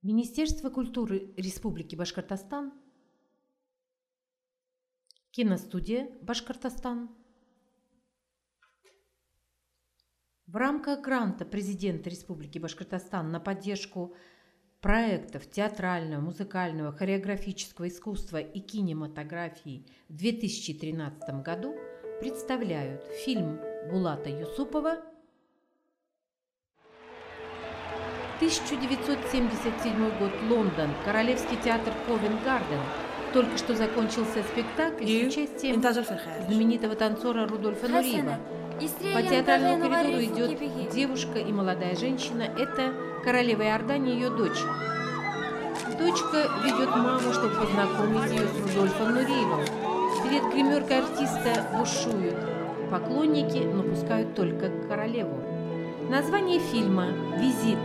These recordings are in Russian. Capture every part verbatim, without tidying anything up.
Министерство культуры Республики Башкортостан, киностудия Башкортостан в рамках гранта президента Республики Башкортостан на поддержку проектов театрального, музыкального, хореографического искусства и кинематографии в две тысячи тринадцатом году представляют фильм Булата Юсупова тысяча девятьсот семьдесят седьмой год, Лондон, Королевский театр Ковент-Гарден. Только что закончился спектакль с участием знаменитого танцора Рудольфа Нуриева. По театральному коридору идет девушка и молодая женщина. Это королева Иордании и ее дочь. Дочка ведет маму, чтобы познакомить ее с Рудольфом Нуриевым. Перед гримеркой артиста бушуют поклонники, но пускают только королеву. Название фильма «Визит».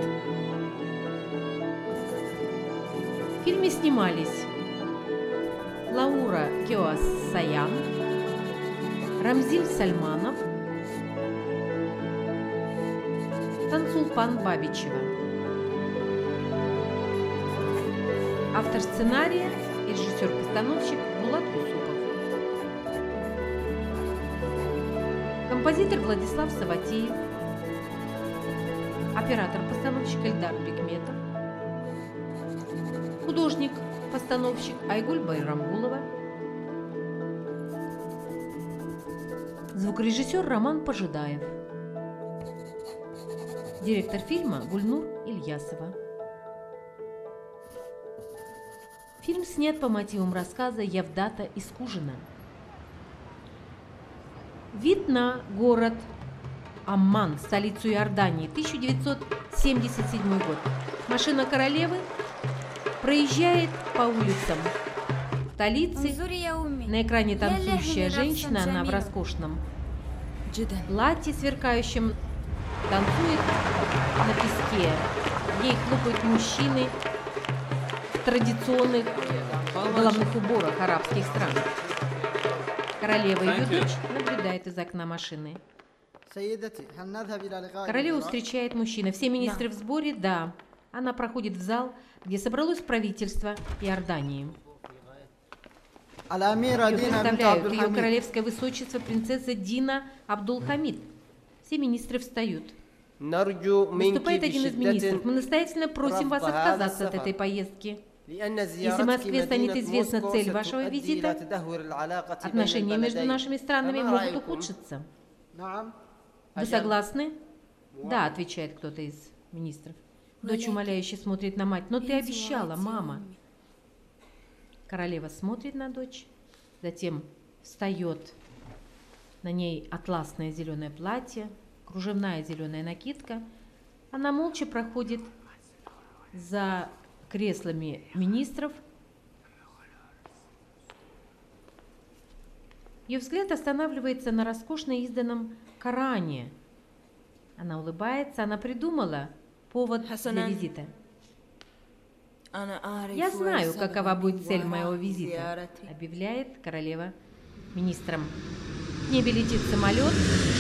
В фильме снимались Лаура Кеоас-Саян, Рамзиль Сальманов, Тансулпан Бабичева. Автор сценария и режиссер-постановщик Булат Юсупов. Композитор Владислав Саватеев. Оператор-постановщик Эльдар Бекметов. Художник-постановщик Айгуль Байрамгулова. Звукорежиссер Роман Пожидаев. Директор фильма Гульнур Ильясова. Фильм снят по мотивам рассказа Явдата Искужина. Вид на город Амман, столицу Иордании, тысяча девятьсот семьдесят седьмой год. Машина королевы проезжает по улицам столицы. На экране танцующая женщина, она в роскошном платье сверкающем, танцует на песке. Ей хлопают мужчины в традиционных головных уборах арабских стран. Королева и ее дочь наблюдает из окна машины. Королеву встречает мужчина. Все министры в сборе? Да. Она проходит в зал, где собралось правительство Иордании. Ее представляют ее королевское высочество принцесса Дина Абдулхамид. Все министры встают. Выступает один из министров. Мы настоятельно просим вас отказаться от этой поездки. Если Москве станет известна цель вашего визита, отношения между нашими странами могут ухудшиться. Вы согласны? Да, отвечает кто-то из министров. Дочь умоляюще смотрит на мать. Но ты обещала, мама. Королева смотрит на дочь, затем встает. На ней атласное зеленое платье, кружевная зеленая накидка. Она молча проходит за креслами министров. Ее взгляд останавливается на роскошно изданном Коране. Она улыбается, она придумала повод для визита. Я знаю, какова будет цель моего визита, объявляет королева министрам. В небе летит самолет.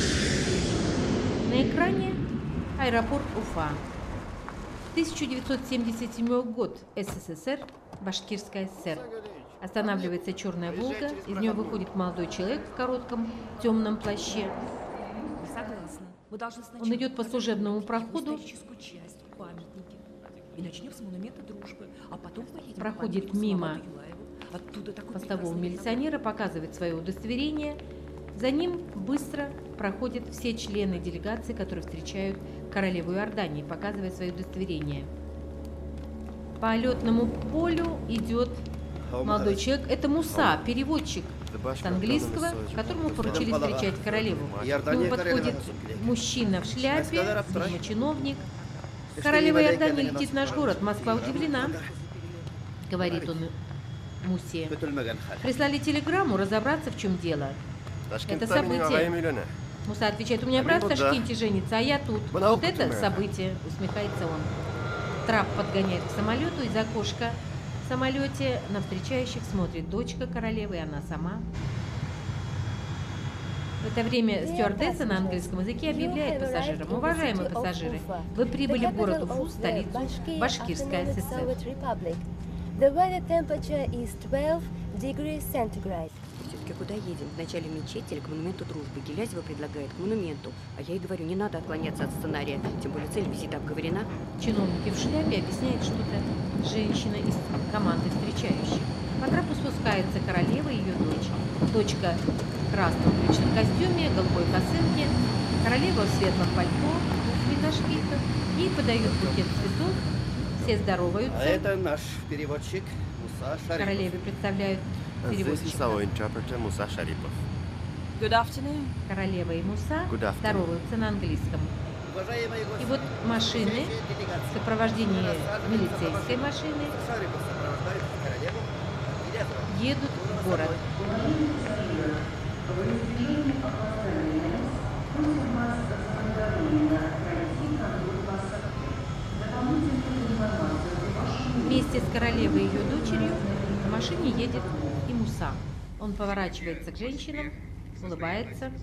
На экране аэропорт Уфа. тысяча девятьсот семьдесят седьмой год, СССР, Башкирская ССР. Останавливается черная «Волга», из нее выходит молодой человек в коротком темном плаще. Он идет по служебному проходу, проходит мимо постового милиционера, показывает свое удостоверение. За ним быстро проходят все члены делегации, которые встречают королеву Иордании, показывая свое удостоверение. По летному полю идет молодой человек. Это Муса, переводчик с английского, которому поручили встречать королеву. К нему подходит мужчина в шляпе, видимо, чиновник. Королева Иордании летит в наш город. Москва удивлена, говорит он Мусе. Прислали телеграмму разобраться, в чем дело. Это событие. Муса отвечает: у меня брат в Ташкенте женится, а я тут. Вот это событие, усмехается он. Трап подгоняет к самолету, из окошка в самолете на встречающих смотрит дочка королевы, и она сама. В это время стюардесса на английском языке объявляет пассажирам: уважаемые пассажиры, вы прибыли в город Уфу, столицу Башкирской ССР. Все-таки куда едем? Вначале в мечеть или к монументу дружбы? Гилязева предлагает к монументу. А я ей говорю, не надо отклоняться от сценария. Тем более цель визита обговорена. Чиновники в шляпе объясняют что-то женщина из команды встречающих. По трапу спускается королева и ее дочь. Дочка в красном брючном костюме, голубой косынке. Королева в светлом пальто, туфли на шпильках. Ей подают букет цветов. Все здороваются. А это наш переводчик Муса Шарипов. Королеве представляют переводчика. Муса Шарипов. Good afternoon. Королева и Муса Good afternoon. здороваются на английском. Уважаемые гости, И вот машины в сопровождении милицейской машины Шарипов сопровождает королеву Гилязева. едут в город. Вместе с королевой и ее дочерью в машине едет и Муса. Он поворачивается к женщинам, улыбается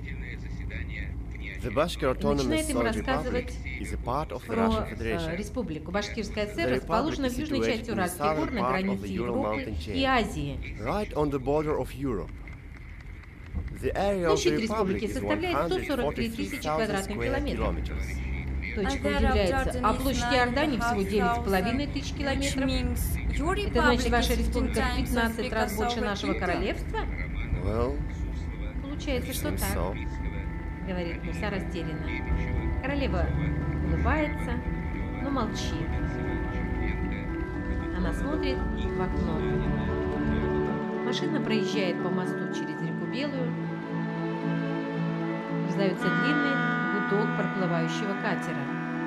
The Bashkir и начинает Autonomous им Republic рассказывать is a part of the про Russian э, Federation. республику. Башкирская The ССР Republic расположена is в южной situated части in the Уральских southern гор на part of границе the Ural Европы mountain chain. и Азии. Right on the border of Europe. The area of Площадь the республики Republic is составляет сто сорок три тысячи квадратных километров. Точка удивляется. А площадь Иордании всего девять с половиной тысяч километров. Это значит, ваша республика в пятнадцать раз больше нашего королевства? Well, Получается, it что seems так, so. говорит Муса растерянно. Королева улыбается, но молчит. Она смотрит в окно. Машина проезжает по мосту через реку Белую. Раздается длинный гудок проплывающего катера.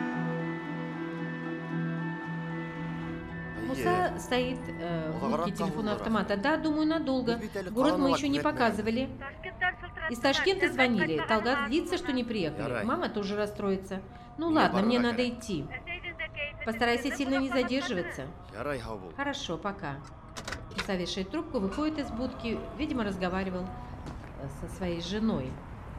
Муса стоит э, в будке телефона автомата. Да, думаю, надолго. Город мы еще не показывали. Из Ташкента звонили. Талгат злится, что не приехали. Мама тоже расстроится. Ну ладно, мне надо идти. Постарайся сильно не задерживаться. Хорошо, пока. Муса вешает трубку, выходит из будки. Видимо, разговаривал со своей женой.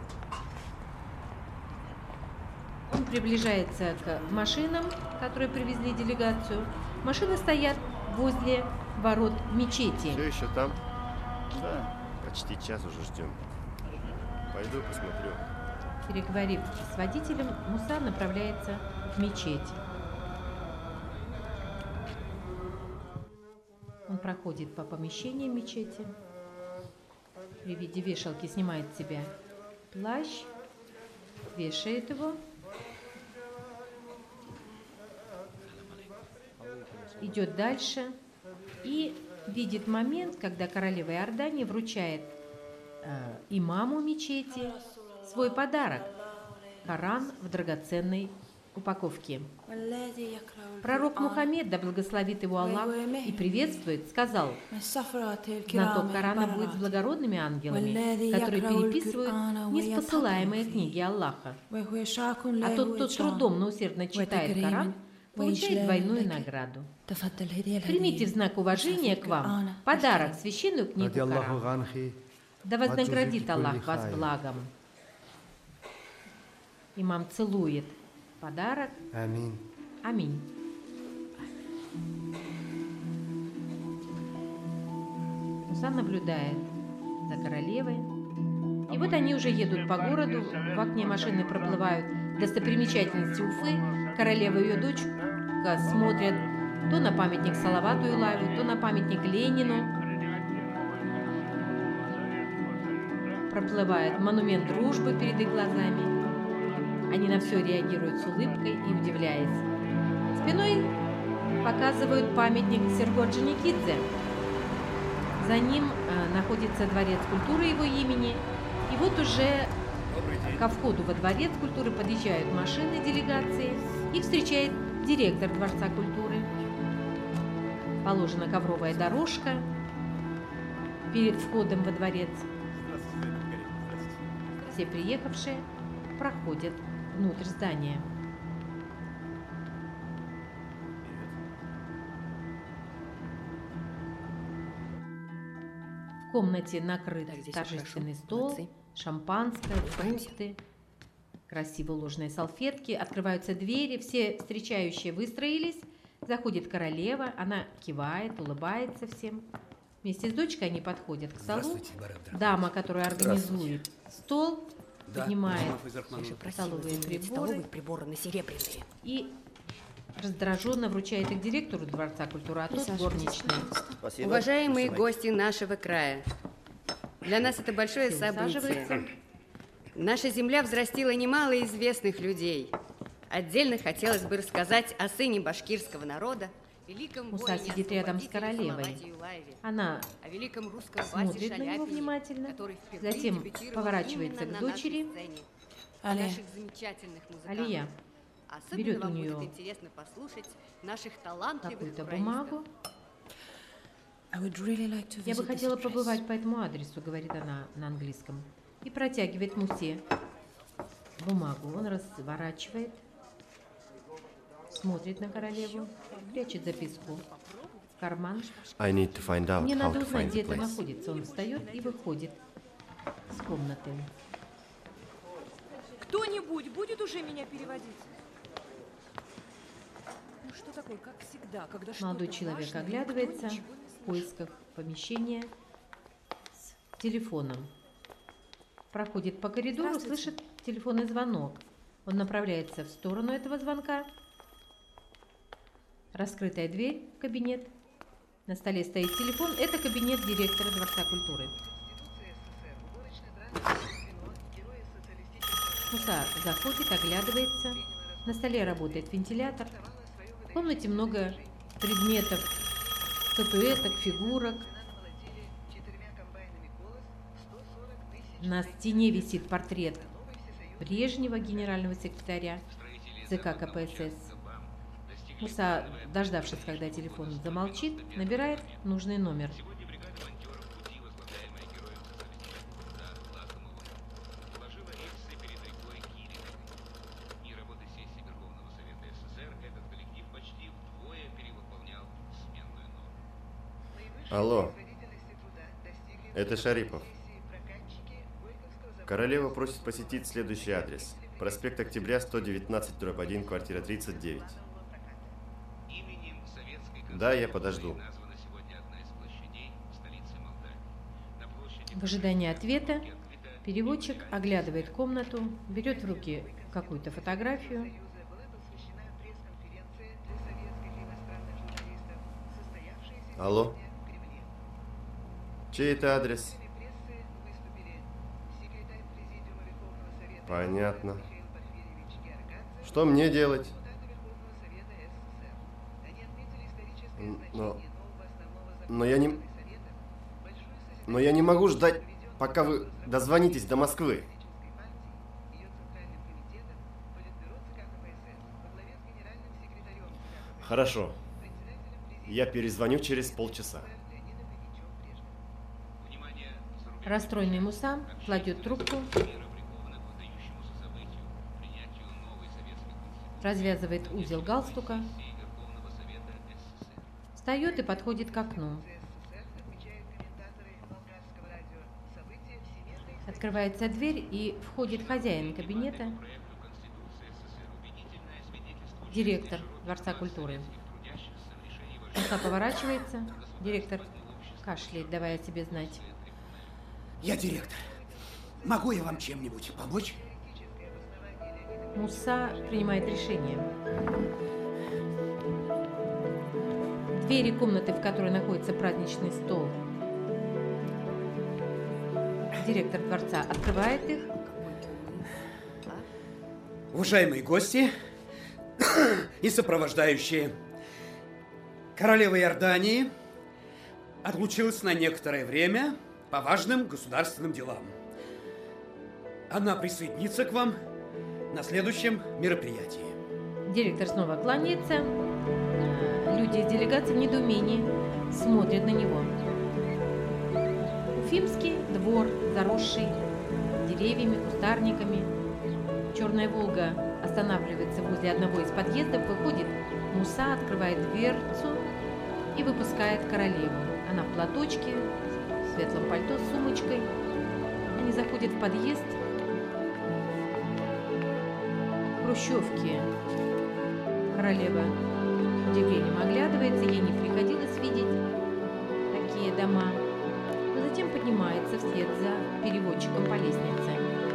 Он приближается к машинам, которые привезли делегацию. Машины стоят возле ворот мечети. Все еще там? Да, почти час уже ждем. Пойду посмотрю. Переговорив с водителем, Муса направляется в мечеть. Он проходит по помещению мечети. При виде вешалки снимает с себя плащ, вешает его. Идет дальше и видит момент, когда королева Иордании вручает э, имаму мечети свой подарок – Коран в драгоценной упаковке. Пророк Мухаммед, да благословит его Аллах и приветствует, сказал: знаток Корана будет с благородными ангелами, которые переписывают неспосылаемые книги Аллаха. А тот, кто трудом, но усердно читает Коран, получает двойную награду. Примите в знак уважения к вам подарок, священную книгу Коран. Да вознаградит Аллах вас благом. Имам целует подарок. Аминь. Аминь. Муса наблюдает за королевой. И вот они уже едут по городу. В окне машины проплывают достопримечательности Уфы. Королева и ее дочка смотрят то на памятник Салавату Юлаеву, то на памятник Ленину. Проплывает монумент дружбы перед их глазами. Они на все реагируют с улыбкой и удивляясь. Спиной показывают памятник Серго Орджоникидзе. За ним э, находится дворец культуры его имени. И вот уже ко входу во дворец культуры подъезжают машины делегации. Их встречает директор Дворца культуры. Положена ковровая дорожка перед входом во дворец. Все приехавшие проходят внутрь здания. В комнате накрыт Так, здесь торжественный хорошо. стол, Молодцы. шампанское, фрукты, красиво уложенные салфетки. Открываются двери, все встречающие выстроились. Заходит королева, она кивает, улыбается всем. Вместе с дочкой они подходят к столу. Дама, которая организует стол, Да, поднимает Я же просила столовые заменить приборы столовые приборы на серебряные. и раздраженно вручает их директору Дворца культуры, а тот горничной. Спасибо. Уважаемые Присаживайтесь. гости нашего края, для нас это большое Все событие. усаживаются. Наша земля взрастила немало известных людей. Отдельно хотелось бы рассказать о сыне башкирского народа, великом Муса воине сидит рядом с освободителе королевой. Салавате Юлаеве, Она о великом русском Васе смотрит на него Шаляпине, внимательно, который впервые затем дебютировал поворачивается именно к на нашей дочери. сцене. Алия. Наших замечательных музыкантов. Алия Особенно берет у вам нее будет интересно послушать наших талантливых какую-то хористов. бумагу. I would really like to Я бы visit хотела this place. побывать по этому адресу, говорит она на английском. И протягивает Мусе бумагу. Он разворачивает, смотрит на королеву, прячет записку в карман. I need to find out Мне how надо to узнать, find где the это place. находится. Он встает и выходит с комнаты. Кто-нибудь будет уже меня переводить? Ну что такое, как всегда, когда Молодой что-то человек важное, оглядывается никто ничего не в поисках помещения с телефоном. Проходит по коридору, Здравствуйте. слышит телефонный звонок. Он направляется в сторону этого звонка. Раскрытая дверь в кабинет. На столе стоит телефон. Это кабинет директора Дворца культуры. Муса заходит, оглядывается. На столе работает вентилятор. В комнате много предметов, статуэток, фигурок. На стене висит портрет прежнего генерального секретаря ЦК КПСС. Муса, дождавшись, когда телефон замолчит, набирает нужный номер. Алло, это Шарипов. Королева просит посетить следующий адрес. Проспект Октября, сто девятнадцать, дробь один, квартира тридцать девять. Да, я подожду. В ожидании ответа переводчик оглядывает комнату, берет в руки какую-то фотографию. Алло? Чей это адрес? Понятно. Что мне делать? Но... Но я не... Но я не могу ждать, пока вы дозвонитесь до Москвы. Хорошо. Я перезвоню через полчаса. Расстроенный Муса кладет трубку, развязывает узел галстука, встает и подходит к окну. Открывается дверь, и входит хозяин кабинета, директор Дворца культуры. Муса поворачивается, директор кашляет, давая о себе знать. Я директор. Могу я вам чем-нибудь помочь? Муса принимает решение. Двери комнаты, в которой находится праздничный стол, директор дворца открывает их. Уважаемые гости и сопровождающие, королева Иордании отлучилась на некоторое время по важным государственным делам. Она присоединится к вам на следующем мероприятии. Директор снова кланяется. Люди из делегации в недоумении смотрят на него. Уфимский двор, заросший деревьями, кустарниками. Черная «Волга» останавливается возле одного из подъездов, выходит Муса, открывает дверцу и выпускает королеву. Она в платочке, в светлом пальто с сумочкой. Они заходят в подъезд хрущевки. Королева удивлением оглядывается, ей не приходилось видеть такие дома, но затем поднимается вслед за переводчиком по лестнице.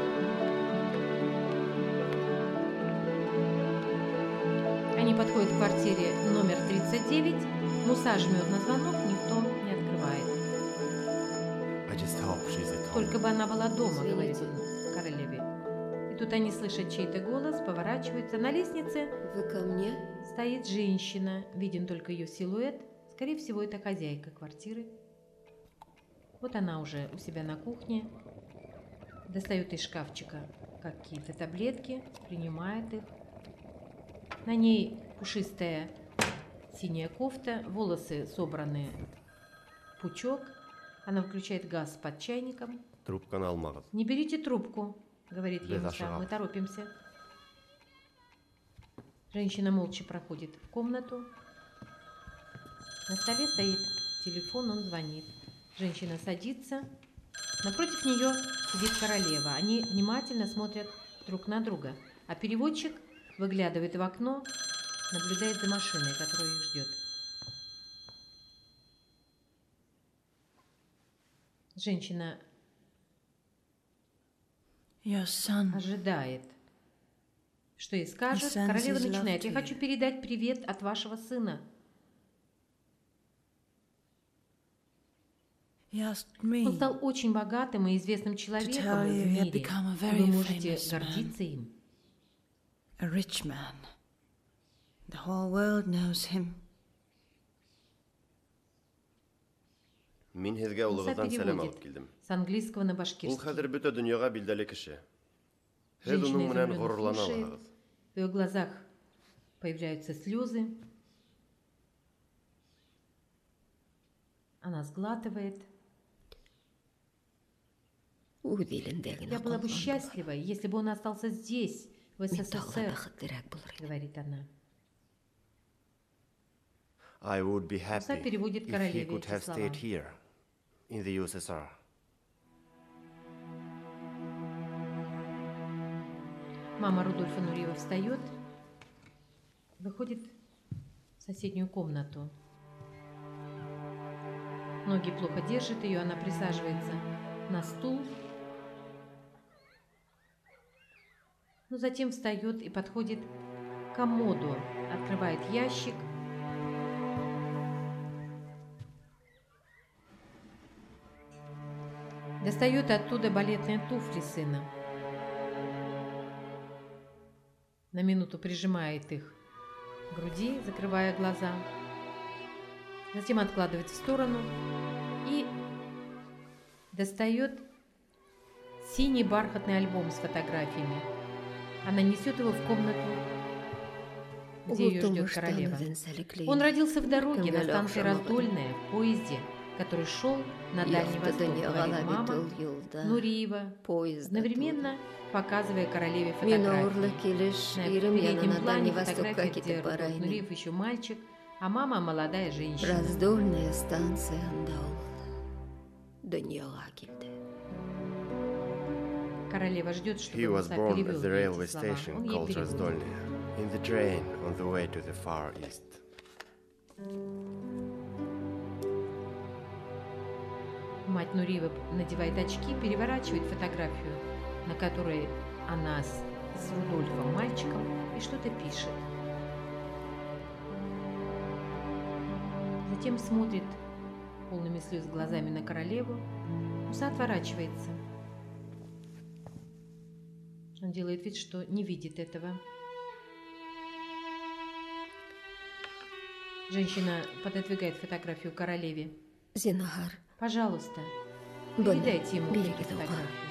Они подходят к квартире номер тридцать девять, Муса жмет на звонок, никто не открывает. Только бы она была дома, говорит он королеве. И тут они слышат чей-то голос, поворачиваются. На лестнице Вы ко мне? стоит женщина, виден только ее силуэт. Скорее всего, это хозяйка квартиры. Вот она уже у себя на кухне. Достает из шкафчика какие-то таблетки, принимает их. На ней пушистая синяя кофта, волосы собраны в пучок. Она включает газ под чайником. Трубка на Алмаз. «Не берите трубку», — говорит ей Без Муса, ошибок. «мы торопимся». Женщина молча проходит в комнату. На столе стоит телефон, он звонит. Женщина садится. Напротив нее сидит королева. Они внимательно смотрят друг на друга. А переводчик выглядывает в окно, наблюдает за машиной, которая их ждет. Женщина Your son. ожидает, что ей скажет. He sends Королева his love начинает: «Я to хочу you. передать привет от вашего сына». He asked Он me. стал очень богатым и известным человеком tell в you he had мире. become a И very вы можете famous гордиться им. A rich man. The whole world knows him. Мин һеҙгә Муса улығыҙҙан сәләм алып переводит килдем. с английского на Ул башкирский. хәҙер бөтә донъяға билдәле кеше. Һеҙ Женщина уның менән изумленно ғорурлана слушает. алаһығыҙ. В ее глазах появляются слезы. Она сглатывает. Үҙ илендә Я была бы счастлива, если бы он остался здесь, в Мин тағы СССР, бәхетлерәк булыр идем. говорит она. I would be Муса happy переводит if he королеве could эти have слова. stayed here, in the ю эс эс ар. Мама Рудольфа Нуриева встает, выходит в соседнюю комнату. Ноги плохо держат ее, она присаживается на стул. Но затем встает и подходит к комоду, открывает ящик. Достает оттуда балетные туфли сына. На минуту прижимает их к груди, закрывая глаза. Затем откладывает в сторону и достает синий бархатный альбом с фотографиями. Она несет его в комнату, где ее ждет королева. Он родился в дороге на станции Раздольная, в поезде, который шел на Дальний Восток, говорит мама Нуриева, одновременно показывая королеве фотографии. На переднем плане фотография, где Рудольф Нуриев еще мальчик, а мама молодая женщина. Раздольная станция Андал. Дөньяга килде. Королева ждет, чтобы He was Муса born перевел at the ей railway эти слова. station Он ей called переводит. Раздольная, in the train on the way to the far east. Мать Нуриева надевает очки, переворачивает фотографию, на которой она с, с Рудольфом мальчиком, и что-то пишет. Затем смотрит полными слез глазами на королеву. Муса отворачивается. Он делает вид, что не видит этого. Женщина пододвигает фотографию королеве. Зинагар. Пожалуйста, Бына, передайте ему береги эту долга. фотографию.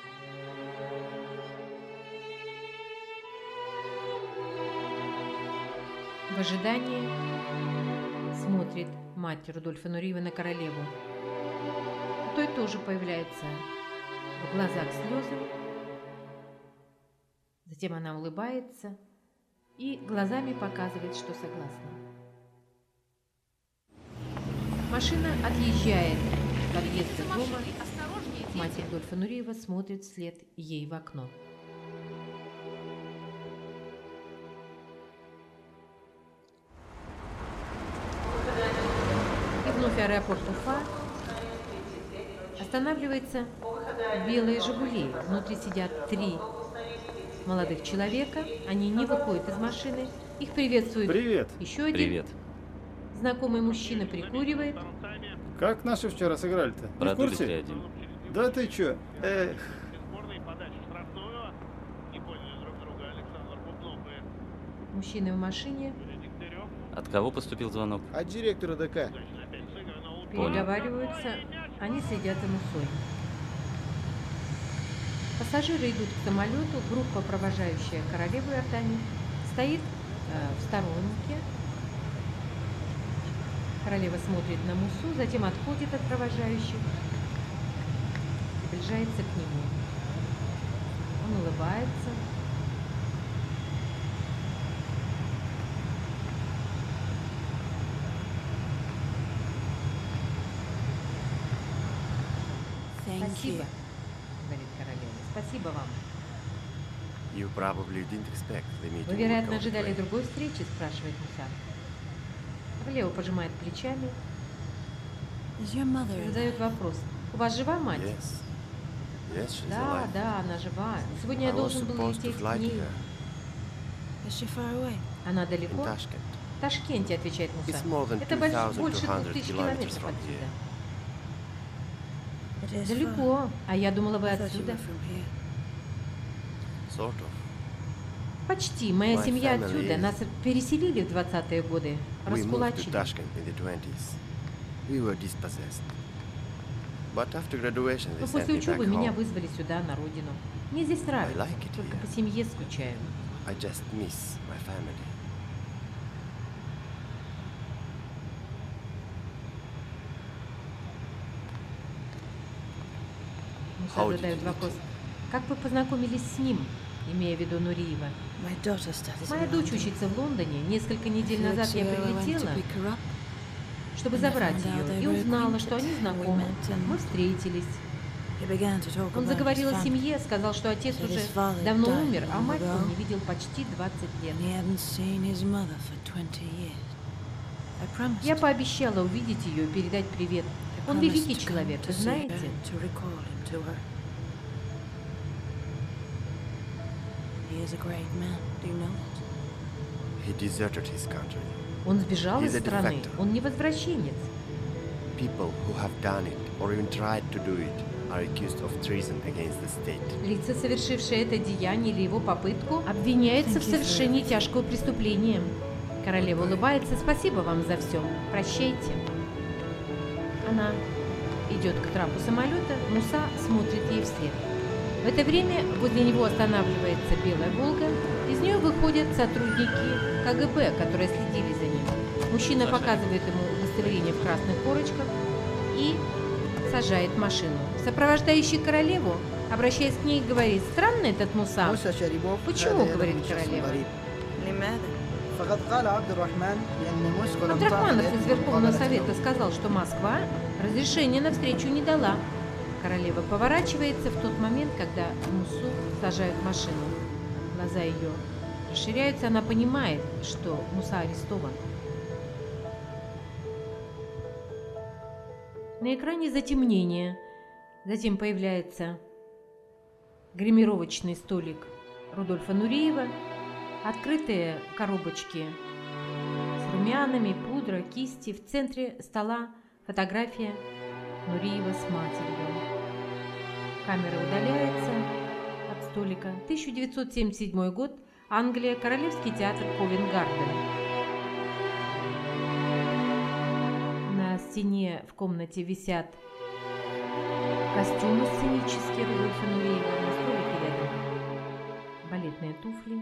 В ожидании смотрит мать Рудольфа Нуриева на королеву. У той тоже появляется в глазах слезы. Затем она улыбается и глазами показывает, что согласна. Машина отъезжает от подъезда дома. Осторожнее, Мать Рудольфа Нуриева смотрит вслед ей в окно. И вновь аэропорт Уфа. Останавливается белые «Жигули». Внутри сидят три молодых человека. Они не выходят из машины. Их приветствует Привет. еще один Привет. знакомый мужчина, прикуривает. Как наши вчера сыграли-то? Не в Продули курсе? три-один. Да ты чё? Эх. Мужчины в машине От кого поступил звонок? От директора ДК. переговариваются. Они следят за Мусой. Пассажиры идут к самолету. Группа, провожающая королеву Иордании, стоит э, в сторонке. Королева смотрит на Мусу, затем отходит от провожающих, приближается к нему. Он улыбается. Спасибо, говорит королева. Спасибо вам. You probably didn't expect the meeting Вы, would вероятно, go ожидали this way. другой встречи, спрашивает Муса. Королева пожимает плечами, Is your mother задает вопрос. У вас жива мать? Yes. Yes, she's Да, alive. да, она жива. Сегодня I я was должен был supposed to лететь fly к to ней. her Is she far away? Она in далеко? Tashkent. В Ташкенте, отвечает It's Муса. more than Это больше, two thousand больше two двух hundred тысяч kilometers километров from отсюда. here. It is far. Далеко. А я думала, вы I thought you отсюда. were from here. Sort of. Почти. Моя My семья family отсюда. is- Нас переселили в двадцатые годы. We moved to Раскулачили. Tashkent in the twenties. We were dispossessed. But after graduation, they Но sent после me back учебы меня home. вызвали сюда, на родину. Мне здесь нравится. like it Только here. по семье скучаю. I just miss my family. Муса How did задает you meet вопрос. him? Как вы познакомились с ним, имея в виду Нуриева? My daughter studies Моя in дочь London. учится в Лондоне. Несколько A недель few назад weeks я ago, I went to прилетела, pick her up. чтобы and I забрать found out ее, they и were узнала, что они acquainted. знакомы. We met and Мы встретились. he began to talk Он about заговорил his о family. семье, сказал, что отец Said уже his father давно died умер, а long мать ago. он не видел почти двадцать лет. And he hadn't seen his mother for twenty years. I promised. Я пообещала увидеть ее и передать привет. I Он promised великий to come человек, to вы see her знаете? and to recall him to her. He is a great man. Do you know that? He deserted his country. Он сбежал He's из a страны, defector. он не возвращенец. People who have done it or even tried to do it are accused of treason against the state. Лица, совершившие это деяние или его попытку, обвиняются в Thank you for совершении everything. тяжкого преступления. Королева улыбается. Спасибо вам за все. Прощайте. Она идет к трапу самолета. Муса смотрит ей вслед. В это время возле него останавливается белая «Волга». Из нее выходят сотрудники ка гэ бэ, которые следили за ним. Мужчина показывает ему удостоверение в красных корочках и сажает машину. Сопровождающий королеву, обращаясь к ней, говорит: «Странный этот Муса». موسى شريبوف Почему, هذا говорит يدعو من شخص королева? غريب. لماذا؟ فقد قال عبد الرحمن بأن موسكو لم تعطي Абдрахманов اليد из في Верховного مقابلة Совета له. сказал, что Москва разрешения на встречу не дала. Королева поворачивается в тот момент, когда Мусу сажают в машину. Глаза ее расширяются, она понимает, что Муса арестован. На экране затемнение. Затем появляется гримировочный столик Рудольфа Нуриева, открытые коробочки с румянами, пудра, кисти. В центре стола фотография Нуриева с матерью. Камера удаляется от столика. тысяча девятьсот семьдесят седьмой год. Англия. Королевский театр Ковент-Гарден. На стене в комнате висят костюмы сценические Рудольфа Нуриева. На столике рядом балетные туфли.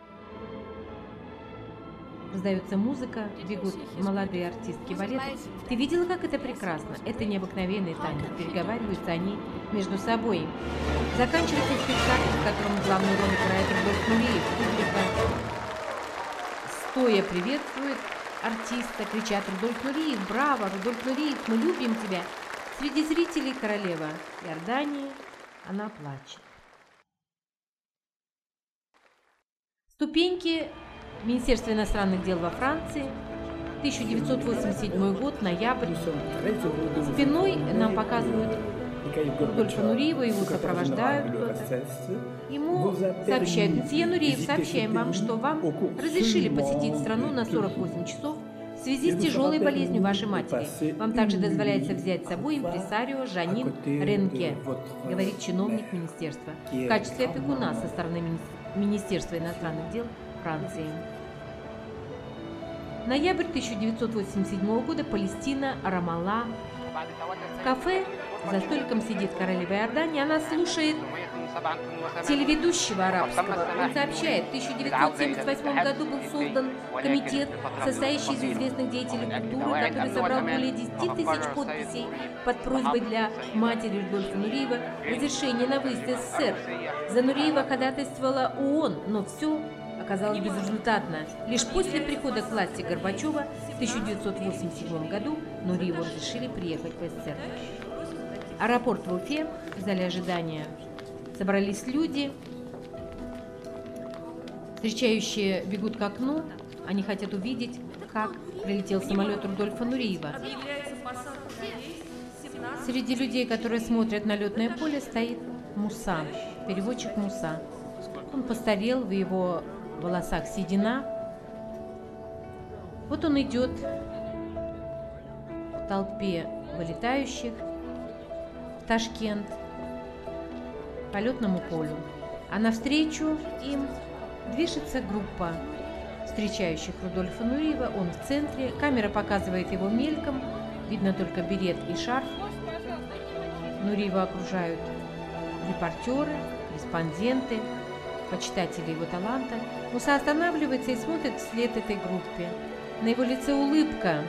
Раздается музыка, бегут молодые артистки балета. Ты видела, как это прекрасно? Это необыкновенный танец. Переговариваются они между собой. Заканчивается спектакль, в котором главную роль играет Рудольф Нуриев. Публика стоя приветствует артиста, кричат: «Рудольф Нуриев, браво! Рудольф Нуриев, мы любим тебя!» Среди зрителей королева Иордании, она плачет. Ступеньки Министерства иностранных дел во Франции, тысяча девятьсот восемьдесят седьмой год, ноябрь. Спиной нам показывают Рудольфа Нуриева, его сопровождают кто-то. Ему сообщают: месье Нуриев, сообщаем вам, что вам разрешили посетить страну на сорок восемь часов в связи с тяжелой болезнью вашей матери. Вам также дозволяется взять с собой импресарио Жанин Ренке, говорит чиновник министерства, в качестве опекуна со стороны Министерства иностранных дел Франции. Ноябрь тысяча девятьсот восемьдесят седьмого года, Палестина, Рамалла. В кафе за столиком сидит королева Иордании, она слушает телеведущего арабского. Он сообщает, в тысяча девятьсот семьдесят восьмом году был создан комитет, состоящий из известных деятелей культуры, который собрал более десяти тысяч подписей под просьбой для матери Рудольфа Нуриева разрешения на выезд из СССР. За Нуриева ходатайствовала ООН, но все оказалось безрезультатно. Лишь после прихода к власти Горбачева в тысяча девятьсот восемьдесят седьмом году Нуриеву разрешили приехать в СССР. Аэропорт в Уфе, в зале ожидания собрались люди, встречающие бегут к окну, они хотят увидеть, как прилетел самолет Рудольфа Нуриева. Среди людей, которые смотрят на летное поле, стоит Муса, переводчик Муса. Он постарел, в его волосах седина. Вот он идет в толпе вылетающих в Ташкент по летному полю. А навстречу им движется группа встречающих Рудольфа Нуриева. Он в центре. Камера показывает его мельком. Видно только берет и шарф. Нуриева окружают репортеры, корреспонденты, почитатели его таланта. Муса останавливается и смотрит вслед этой группе. На его лице улыбка.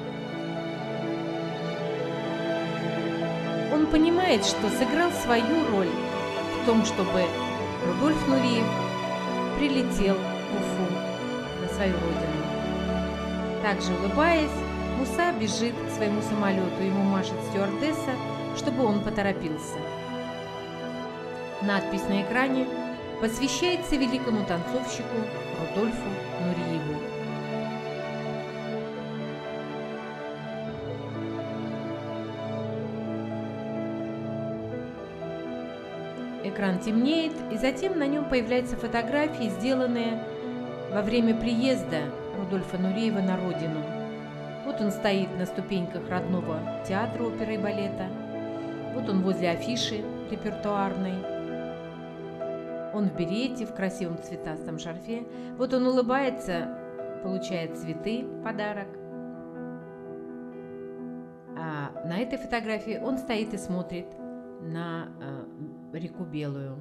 Он понимает, что сыграл свою роль в том, чтобы Рудольф Нуриев прилетел в Уфу, на свою родину. Также улыбаясь, Муса бежит к своему самолету. Ему машет стюардесса, чтобы он поторопился. Надпись на экране посвящается великому танцовщику Рудольфу Нуриеву. Экран темнеет, и затем на нем появляются фотографии, сделанные во время приезда Рудольфа Нуриева на родину. Вот он стоит на ступеньках родного театра оперы и балета. Вот он возле афиши репертуарной. Он в берете, в красивом цветастом шарфе. Вот он улыбается, получает цветы, подарок. А на этой фотографии он стоит и смотрит на э, реку Белую.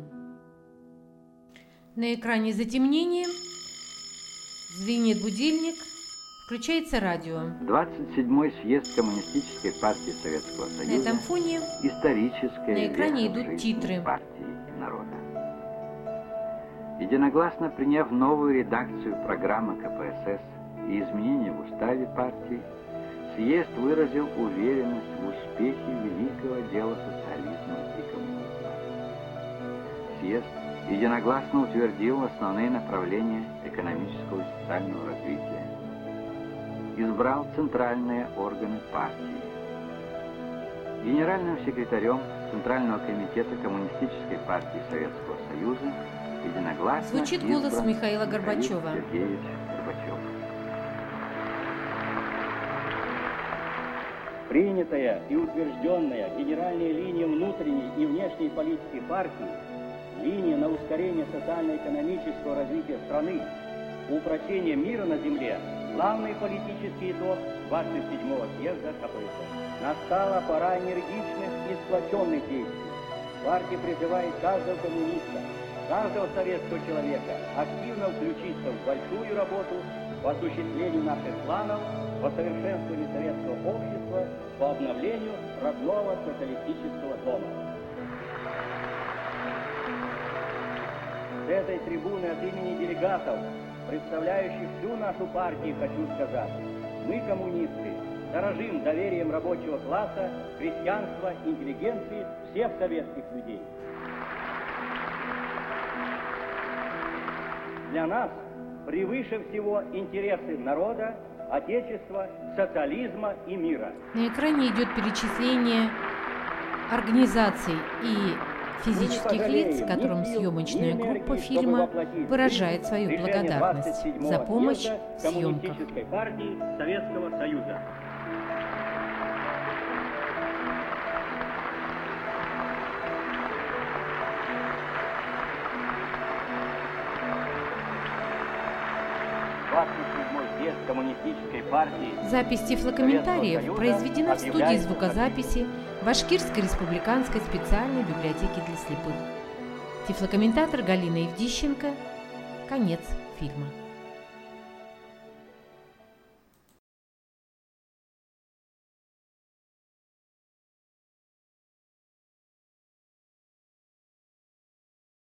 На экране затемнение, звенит будильник, включается радио. двадцать седьмой съезд Коммунистической партии Советского Союза. На этом фоне историческое на экране идут титры. Партии и народа. Единогласно приняв новую редакцию программы ка пэ эс эс и изменения в уставе партии, съезд выразил уверенность в успехе великого дела социализма и коммунизма. Съезд единогласно утвердил основные направления экономического и социального развития, избрал центральные органы партии. Генеральным секретарем Центрального комитета Коммунистической партии Советского Союза единогласно звучит голос Михаила Горбачева. Сергеевич Горбачев. Принятая и утвержденная генеральная линия внутренней и внешней политики партии, линия на ускорение социально-экономического развития страны, упрочение мира на земле, главный политический итог двадцать седьмого съезда ка пэ эс эс. Настала пора энергичных и сплоченных действий. Партия призывает каждого коммуниста, каждого советского человека активно включиться в большую работу по осуществлению наших планов, по совершенствованию советского общества, по обновлению родного социалистического дома. С этой трибуны от имени делегатов, представляющих всю нашу партию, хочу сказать, мы, коммунисты, дорожим доверием рабочего класса, крестьянства, интеллигенции, всех советских людей. Для нас превыше всего интересы народа, отечества, социализма и мира. На экране идет перечисление организаций и физических лиц, которым съемочная группа фильма выражает свою благодарность за помощь в съемках. Коммунистической партии Советского Союза. Коммунистической партии. Запись тифлокомментариев произведена в студии звукозаписи Башкирской республиканской специальной библиотеки для слепых. Тифлокомментатор Галина Евдищенко. Конец фильма.